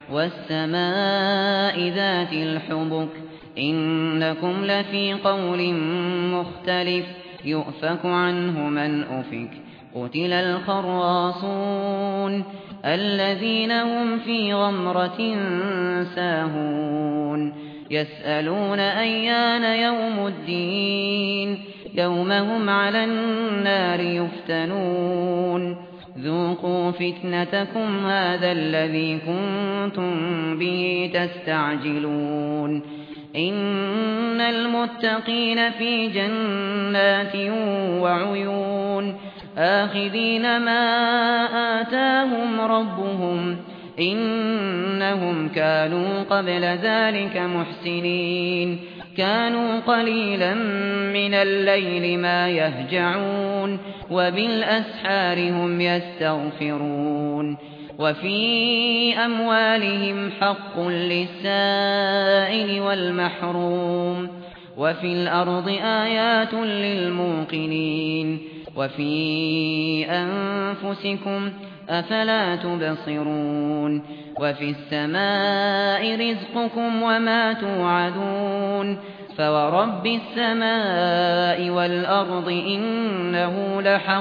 وَالسَّمَاءِ ذَاتِ الْحُبُكِ إِنَّكُمْ لَفِي قَوْلٍ مُخْتَلِفٍ يُؤْفَكُ عَنْهُ مَنْ أُفِكَ قُتِلَ الْخَرَّاصُونَ الَّذِينَ هُمْ فِي غَمْرَةٍ سَاهُونَ يَسْأَلُونَ أَيَّانَ يَوْمُ الدِّينِ يَوْمَ هُمْ عَلَى النَّارِ يُفْتَنُونَ ذُوقُوا فِتْنَتَكُمْ هَذَا الَّذِي كُنتُم بِهِ تَسْتَعْجِلُونَ إِنَّ الْمُتَّقِينَ فِي جَنَّاتٍ وَعُيُونٍ آخِذِينَ مَا آتَاهُمْ رَبُّهُمْ إِنَّهُمْ كَانُوا قَبْلَ ذَلِكَ مُحْسِنِينَ كَانُوا قَلِيلًا مِنَ اللَّيْلِ مَا يَهْجَعُونَ وَبِالْأَسْحَارِ هُمْ يَسْتَغْفِرُونَ وَفِي أَمْوَالِهِمْ حَقٌّ لِّلسَّائِلِ وَالْمَحْرُومِ وَفِي الْأَرْضِ آيَاتٌ لِّلْمُوقِنِينَ وَفِي أَنفُسِكُمْ أَفَلَا تُبْصِرُونَ وَفِي السَّمَاءِ رِزْقُكُمْ وَمَا تُوعَدُونَ فَوَرَبِّ السَّمَاءِ وَالْأَرْضِ إِنَّهُ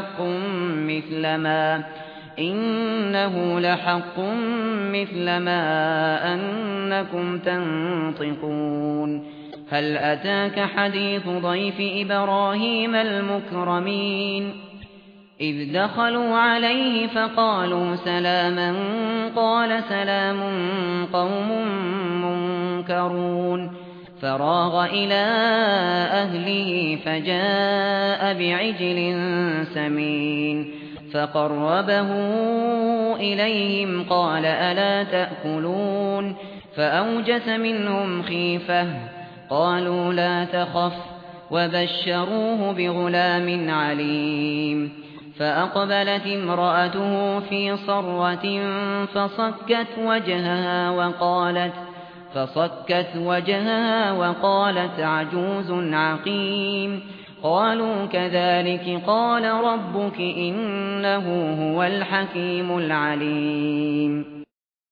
لَحَقٌّ مِثْلَ مَا أَنَّكُمْ تَنطِقُونَ هَلْ أَتَاكَ حَدِيثُ ضَيْفِ إِبْرَاهِيمَ الْمُكْرَمِينَ إِذْ دَخَلُوا عَلَيْهِ فَقَالُوا سَلَامًا قَالَ سَلَامٌ قَوْمٌ مُنكَرُونَ فَرَاغَ إِلَى أَهْلِهِ فَجَاءَ بِعِجْلٍ سَمِينٍ فَقَرَّبَهُ إِلَيْهِمْ قَالَ أَلَا تَأْكُلُونَ فَأَوْجَسَ مِنْهُمْ خِيفَةً قَالُوا لَا تَخَفْ وَبَشَّرُوهُ بِغُلَامٍ عَلِيمٍ فَأَقْبَلَتِ امْرَأَتُهُ فِي صَرَّةٍ فَصَكَّتْ وَجْهَهَا وَقَالَتْ عَجُوزٌ عَقِيمٌ قَالُوا كَذَلِكِ قَالَ رَبُّكِ إِنَّهُ هُوَ الْحَكِيمُ الْعَلِيمُ